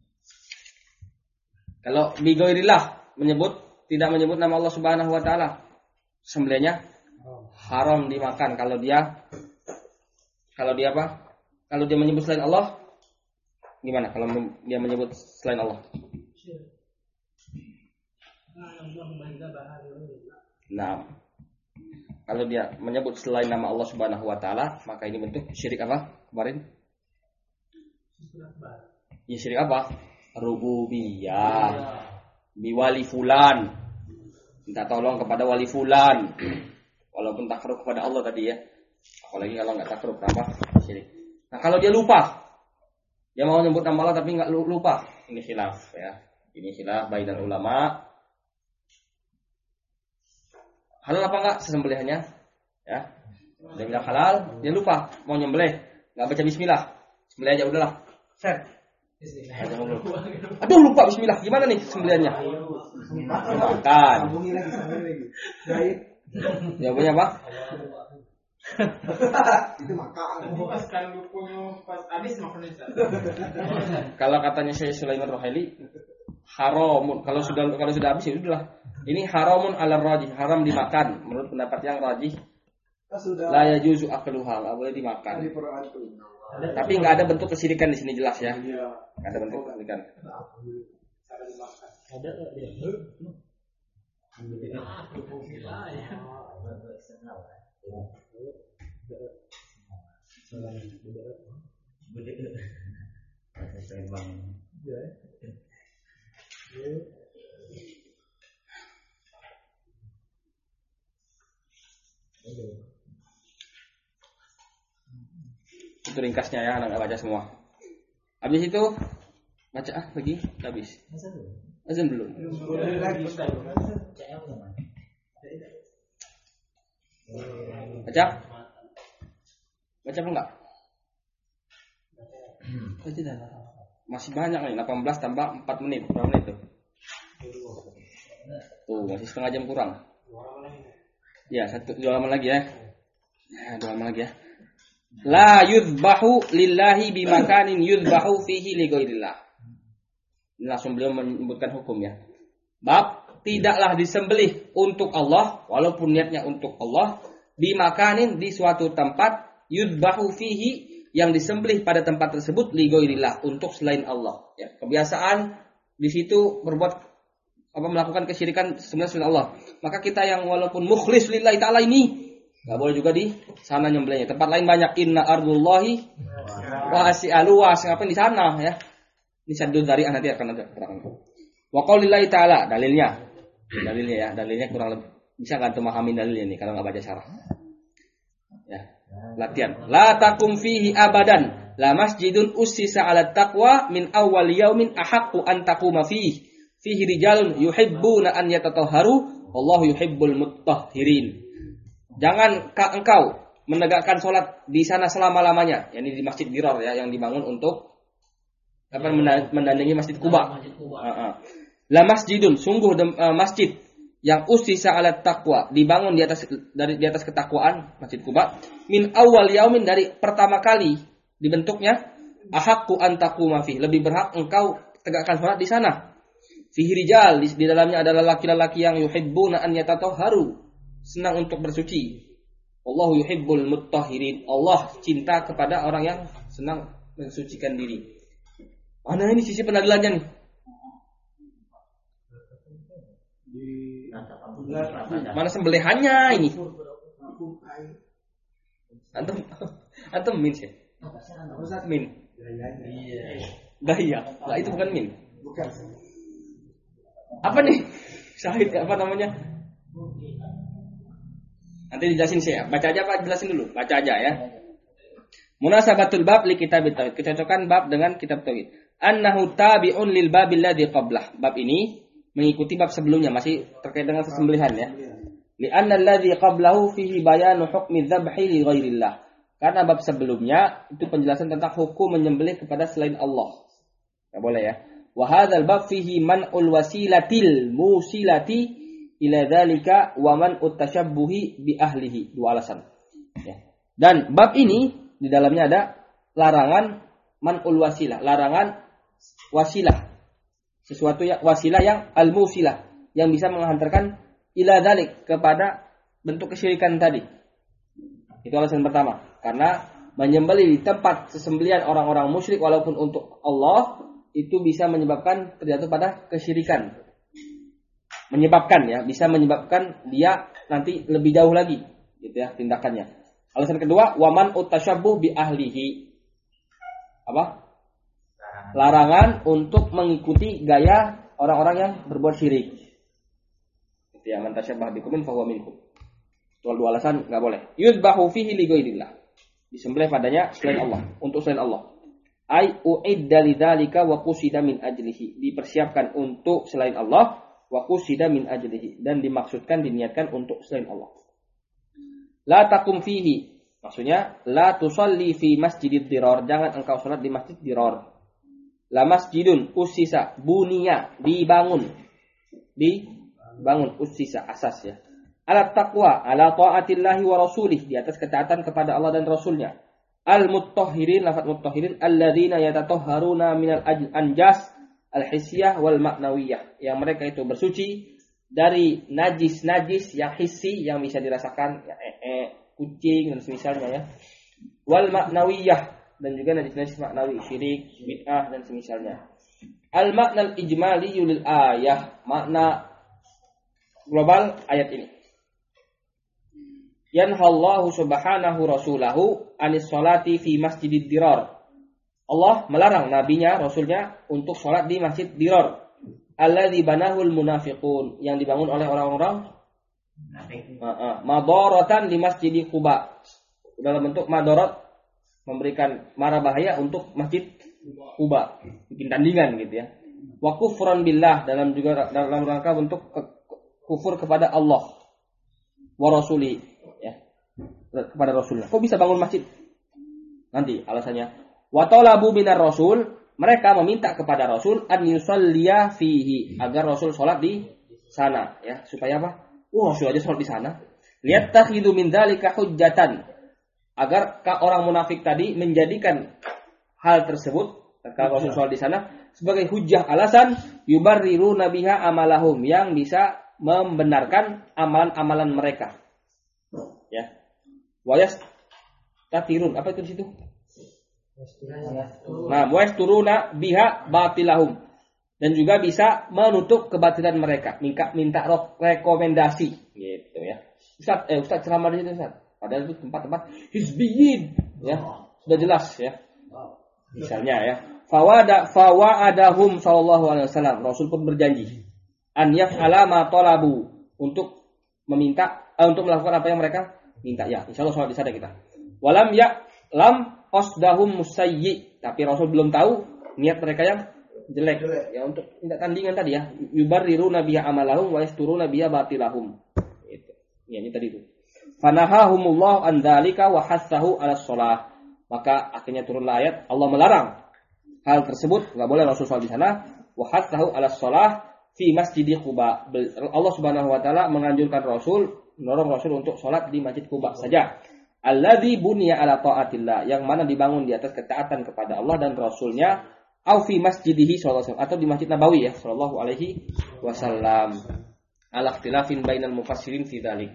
Kalau bighairillah tidak menyebut nama Allah Subhanahu wa taala, sembelihnya haram dimakan. Kalau dia apa? Kalau dia menyebut selain Allah, gimana? Kalau dia menyebut selain Allah? Nah, kalau dia menyebut selain nama Allah Subhanahu wa taala, maka ini bentuk syirik apa? Kemarin? Ya, syirik apa? Rububiyah. Biwali fulan. Minta tolong kepada wali fulan. Walaupun takarrub kepada Allah tadi ya. Apalagi kalau enggak takarrub apa? Syirik. Nah, kalau dia lupa. Dia mau nyebut nama Allah tapi enggak lupa. Ini khilaf ya. Ini khilaf bainal ulama. Halal apa enggak sesembelihannya? Ya. Dia bilang halal, dia lupa mau nyembelih, enggak baca bismillah. Sembelih aja udahlah. Set. Aduh lupa bismillah. Gimana nih sembelihannya? Makan. Jawabannya apa? Itu makan. Pas kandungnya pas habis makan itu. Kalau katanya Syekh Sulaiman Rohaili, haramun. Kalau sudah habis ya udahlah. Ini haramun ala rajih, haram dimakan. Menurut pendapat yang rajih, la yajuzu akluha, enggak boleh dimakan. Tapi enggak ada bentuk kesyirikan di sini jelas ya. Enggak ada bentuk kesyirikan. Ada nggak dia? Itu ringkasnya ya, anak baca semua. Habis itu baca lagi, habis. Azan belum. Baca? Baca apa enggak? Masih banyak nih, 18 tambah 4 menit. Berapa menit tuh? Tuh, masih setengah jam kurang. Ya, 2 halaman lagi ya. Nah, 2 halaman lagi ya. La yudbahu lillahi bimakanin yudbahu fihi li ghairillah. Ini langsung beliau menyebutkan hukum ya. Bab tidaklah disembelih untuk Allah walaupun niatnya untuk Allah bimakanin di suatu tempat yudbahu fihi yang disembelih pada tempat tersebut li ghairillah untuk selain Allah. Ya, kebiasaan di situ melakukan kesyirikan sebenarnya selain Allah. Maka kita yang walaupun mukhlis lillahi ta'ala ini enggak boleh juga di sana nyembelihnya. Tempat lain banyak, inna ardullahi wasi'al luas, ngapain di sana ya? Ini syadud dari nanti akan ada keterangan. Wa qaulillahi ta'ala, dalilnya ya, dalilnya kurang lebih bisa enggak antum memahami dalilnya ini kalau enggak baca syarah. Ya, latihan. La takum fihi abadan, la masjidun ussisa 'ala taqwa min awwal yaumin ahaqqu an taquma fihi rijalun yuhibbuna an yatatahharu wallahu yuhibbul mutahhirin. Jangan engkau menegakkan sholat di sana selama-lamanya, yakni di Masjid Dirar ya, yang dibangun untuk menandingi Masjid Quba. La masjidun, sungguh masjid yang usisa ala taqwa, dibangun di atas ketakwaan, Masjid Quba, min awal yaumin, dari pertama kali dibentuknya, ahaqqu an taquma fi, lebih berhak engkau tegakkan sholat di sana. Fihi rijal, di dalamnya adalah laki-laki yang yuhibbuna an yatatahharu, senang untuk bersuci. Allahu yuhibbul mutahhirin. Allah cinta kepada orang yang senang mensucikan diri. Mana ini sisi pengadilannya nih? Mana sembelihannya ini? Antum min sih. Min. Gaya. Lah itu bukan min. Bukan. Apa nih? Syahid apa namanya? Nanti dijelasin saya. Baca aja Pak, jelasin dulu. Baca aja ya. Munasabatul bab li kitab tauhid. Kecocokan bab dengan kitab tauhid. Annahu tabi'un lil babil ladzi qablah. Bab ini mengikuti bab sebelumnya, masih terkait dengan sesembelihan ya. Li anna alladzi qablahu fihi bayanu hukmi dzabhi li ghairillah. Karena bab sebelumnya itu penjelasan tentang hukum menyembelih kepada selain Allah. Enggak boleh ya. Wa hadzal bab fihi man'ul wasilatil musilati ila dzalika wa man utashabbuhi bi ahlihi. Dua alasan. Ya. Dan bab ini di dalamnya ada larangan man'ul wasilah, larangan wasilah. Sesuatu yang wasilah yang al-musilah, yang bisa menghantarkan ila dzalik, kepada bentuk kesyirikan tadi. Itu alasan pertama. Karena menyembelih di tempat sesembelihan orang-orang musyrik walaupun untuk Allah itu bisa menyebabkan terjatuh pada kesyirikan. Bisa menyebabkan dia nanti lebih jauh lagi gitu ya tindakannya. Alasan kedua, waman utasyabbuh bi ahlihi. Apa? Larangan untuk mengikuti gaya orang-orang yang berbuat syirik. Gitu ya, man tasyabbah biqaumin fa huwa minhum. Dua alasan enggak boleh. Yudbahu fihi li ghairillah. Disembelih padanya selain Allah, untuk selain Allah. Ai uidda lidzalika wa qusida min ajlihi, dipersiapkan untuk selain Allah, wa qusida min ajlihi, dan dimaksudkan diniatkan untuk selain Allah. La takum fihi, maksudnya la tusalli fi masjidid dirar, jangan engkau salat di Masjid Dirar. La masjidun usisa bunia, dibangun usisa asas ya. Ala taqwa, ala ta'atillahi wa rasulih, di atas ketaatan kepada Allah dan Rasulnya. Al-muttahhirin, lafaz muttahhirin, alladzina yatatahharuna minal anjas al-hissiyah wal ma'nawiyah, yang mereka itu bersuci dari najis-najis yang hissi, yang bisa dirasakan, ya, kucing dan semisalnya ya. Wal ma'nawiyah, dan juga najis-najis maknawi, syirik, bid'ah dan semisalnya. Al-makna al-ijmali lil ayah, makna global ayat ini. Yanhallahu subhanahu rasulahu anis salati fi masjidid dirar. Allah melarang nabinya, rasulnya untuk salat di masjid dirar. Alladzi banahul munafiqun, yang dibangun oleh orang-orang madaratan di masjid Quba, dalam bentuk madarat, memberikan mara bahaya untuk masjid Quba, bikin tandingan gitu ya. Wa kufran billah, dalam rangka untuk kufur kepada Allah wa rasuli, ya, kepada rasulnya. Kok bisa bangun masjid? Nanti alasannya. Wa talabu minar rasul, mereka meminta kepada rasul an yusalliya fihi, agar rasul salat di sana, ya, supaya apa? Rasul aja salat di sana. Liyattakhidhu min dzalika hujjatan, agar orang munafik tadi menjadikan hal tersebut, kalau rasul salat di sana, sebagai hujjah, alasan yubarriru nabiha amalahum, yang bisa membenarkan amalan-amalan mereka. Ya. Wayas tatirun, apa itu di situ? Nah, wayasturuna biha batilahum, dan juga bisa menutup kebatilan mereka, minta rekomendasi gitu ya. Ustaz ceramah di situ, Ustaz. Padahal itu tempat-tempat hizbiyin, ya. Sudah jelas ya. Misalnya ya. Fawadahum sallallahu alaihi wasallam, Rasul pun berjanji an yaf'ala ma talabu, untuk meminta, untuk melakukan apa yang mereka minta, ya. Insyaallah salat di sana kita. Walam lam qasdahum musayyi, tapi Rasul belum tahu niat mereka yang jelek, ya, untuk tindak tandingan tadi ya. Yubarriru nabiyya amalahum wa yasturuna biya batilahum. Itu. Ya, ini tadi itu. Fanahahumullah an dzalika wa hassahu 'ala shalah. Maka akhirnya turunlah ayat, Allah melarang hal tersebut, enggak boleh Rasul salat di sana. Wa hassahu 'ala shalah fi masjid Quba. Allah Subhanahu wa taala menganjurkan Rasul, mendorong Rasul untuk salat di Masjid Quba saja. Alladzi buniya ala taatillah, yang mana dibangun di atas ketaatan kepada Allah dan Rasulnya, au fi masjidihi sallallahu alaihi wasallam, atau di Masjid Nabawi ya sallallahu alaihi wasallam. Ala ikhtilafin bainal mufassirin fi dzalik.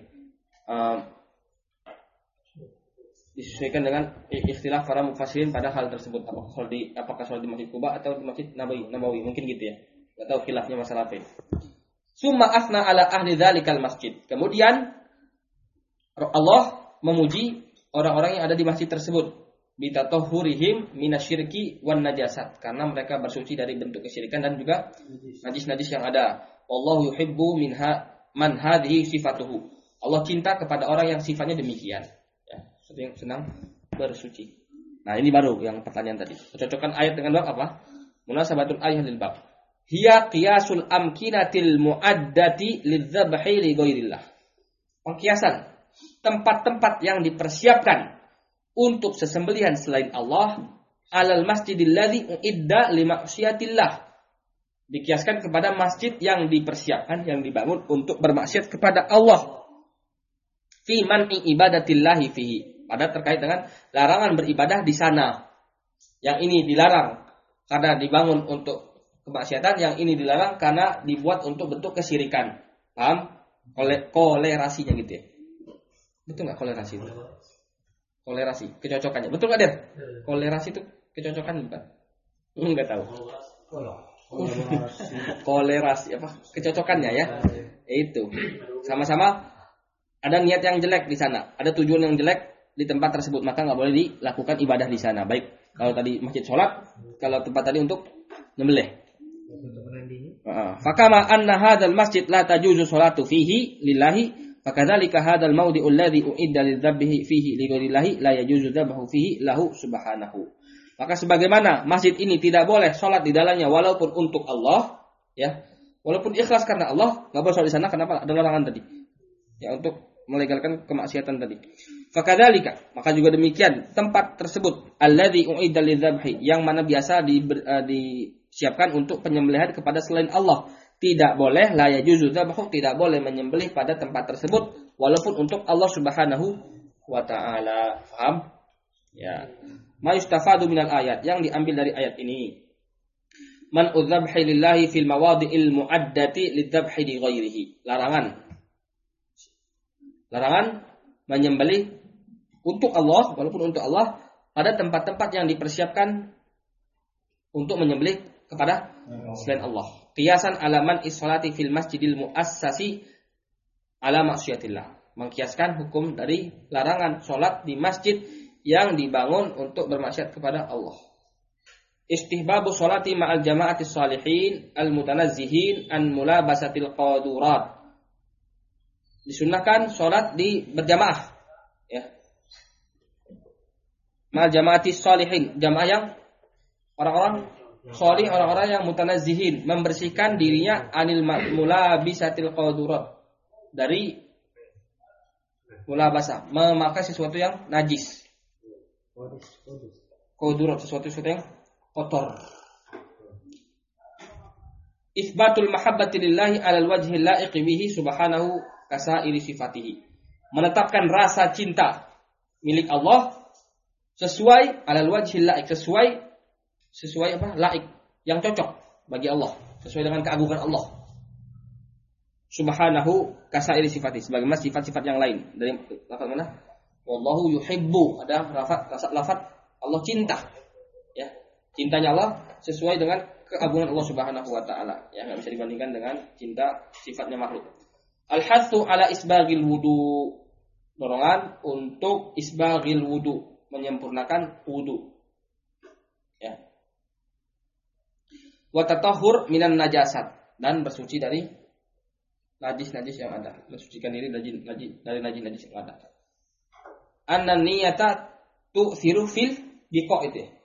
Disesuaikan dengan ikhtilaf para mufassirin pada hal tersebut, apakah salat di Masjid Quba atau di Masjid Nabawi, mungkin gitu ya. Enggak tahu khilafnya masalah apa ini. Summa asna ala ahli dzalikal masjid. Kemudian Allah memuji orang-orang yang ada di masjid tersebut, bitatahhurihim minasyirki wan najasat, karena mereka bersuci dari bentuk kesyirikan dan juga najis-najis yang ada. Allahu yuhibbu man hadhihi sifatuhu. Allah cinta kepada orang yang sifatnya demikian, ya, yang senang bersuci. Nah, ini baru yang pertanyaan tadi. Kecocokan ayat dengan bab apa? Munasabatul ayat lil bab. Hiya qiyasul amkinatil muaddati lidzabhi li ghairillah. Pengkiasan tempat-tempat yang dipersiapkan untuk sesembelihan selain Allah, alal masjidil ladzi uidda li maksiatillah, dikiaskan kepada masjid yang dipersiapkan, yang dibangun untuk bermaksiat kepada Allah, fi man'i ibadatillahi fihi, pada terkait dengan larangan beribadah di sana. Yang ini dilarang karena dibangun untuk kemaksiatan, yang ini dilarang karena dibuat untuk bentuk kesyirikan. Paham? Kolerasinya gitu ya. Betul nggak kolerasi itu? Kolerasi, kecocokannya. Betul nggak, Der? Kolerasi itu kecocokan bukan? Nggak tahu. Kolerasi apa? Kecocokannya ya. Itu. Sama-sama ada niat yang jelek di sana, ada tujuan yang jelek di tempat tersebut, maka nggak boleh dilakukan ibadah di sana. Baik, kalau tadi masjid sholat, kalau tempat tadi untuk nyembelih. Fakama anna hadzal masjid la tajuzu sholatu fihi lillahi, fakadzalika hadzal mawdi'ul ladzi u'idda lidzabhi fihi lighairillahi la yajuzu dzabhu fihi lahu subhanahu. Maka sebagaimana masjid ini tidak boleh salat di dalamnya walaupun untuk Allah, ya. Walaupun ikhlas karena Allah, enggak boleh salat di sana. Kenapa? Ada larangan tadi. Ya, untuk melegalkan kemaksiatan tadi. Fakadzalika, maka juga demikian tempat tersebut alladzi u'idda lidzabhi, yang mana biasa disiapkan untuk penyembelihan kepada selain Allah, tidak boleh, la yajuzu dzabhu, tidak boleh menyembelih pada tempat tersebut walaupun untuk Allah Subhanahu wa taala. Paham? Ya. Ma yustafadu minal ayat, yang diambil dari ayat ini. Man udzabhi lillahi fil mawadhi'il mu'addati lidzabhi li ghairihi. Larangan menyembelih untuk Allah, walaupun untuk Allah, pada tempat-tempat yang dipersiapkan untuk menyembelih kepada selain Allah. Qiyasan alaman isholati fil masjidil muassasi ala maksiatillah. Mengkiaskan hukum dari larangan sholat di masjid yang dibangun untuk bermaksiat kepada Allah. Istihbabu sholati ma'al jama'ati salihin al-mutanazzihin an mulabasatil qadurat. Disunnahkan sholat berjamaah, ya. Ma'al jama'ati salihin, jamaah yang orang-orang sholih, orang-orang yang mutanazzihin, membersihkan dirinya anil mulabisatil qadurat, dari mulabasa, memakai sesuatu yang najis. Qadurat, sesuatu yang kotor. Isbatul mahabbati lillahi alal wajhil la'iqi bihi subhanahu kasairi sifatihi. Menetapkan rasa cinta milik Allah sesuai alal wajhil la'iq, sesuai apa? La'iq, yang cocok bagi Allah, sesuai dengan keagungan Allah. Subhanahu kasairi sifatihi, sebagaimana sifat-sifat yang lain. Dari lafaz mana? Wallahu yuhibbu, ada lafaz Allah cinta. Ya. Cintanya Allah sesuai dengan keagungan Allah Subhanahu wa taala, ya, enggak bisa dibandingkan dengan cinta sifatnya makhluk. Al-hathu ala isbaghil wudu, dorongan untuk isbaghil wudu, menyempurnakan wudu. Ya. Wa tatahhur minan najasat, dan bersuci dari najis-najis yang ada, mensucikan diri dari najis-najis yang ada. Anna niyata tu'thiru fil biqa, itu ya.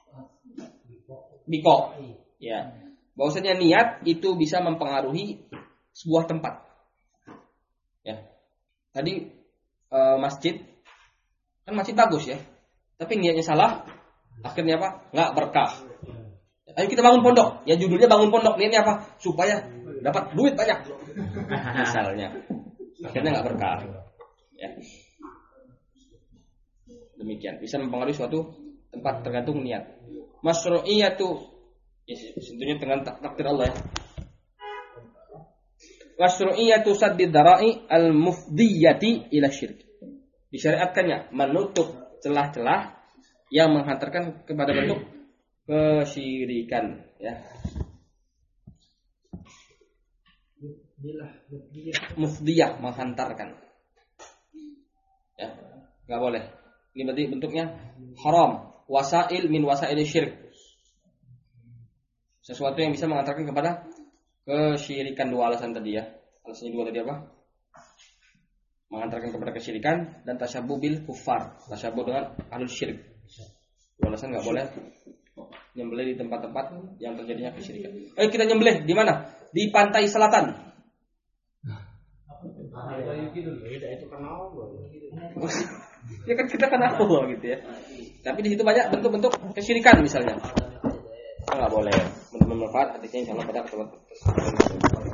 Biqa. Ya. Bahwasanya niat itu bisa mempengaruhi sebuah tempat. Ya. Tadi masjid kan masjid bagus ya. Tapi niatnya salah, akhirnya apa? Enggak berkah. Ayo kita bangun pondok. Ya judulnya bangun pondok, niatnya apa? Supaya dapat duit banyak. Misalnya. Akhirnya enggak berkah. Ya. Demikian, bisa mempengaruhi suatu tempat, tergantung niat. Masyru'iyatu, ya, tentunya dengan takdir Allah ya. Masyru'iyatu saddid dara'i al-mufdiyati ila syirk. Disyariatkannya menutup celah-celah yang menghantarkan kepada bentuk kesyirikan, ya. Mufdiyah, menghantarkan. Ya, enggak boleh. Ini berarti bentuknya haram. Wasail min wasail syirik. Sesuatu yang bisa mengantarkan kepada kesyirikan. Dua alasan tadi ya. Alasannya dua tadi apa? Mengantarkan kepada kesyirikan dan tasyabuh bil kufar. Tasyabuh dengan ahlul syirik. Dua alasan enggak boleh nyembelih di tempat-tempat yang terjadinya kesyirikan. Ayo kita nyembelih di mana? Di pantai selatan. Itu kenal Ya kan kita kenal gitu ya. Tapi di situ banyak bentuk-bentuk kesyirikan misalnya. Enggak boleh. Bermanfaat hadisnya insyaallah pada kesempatan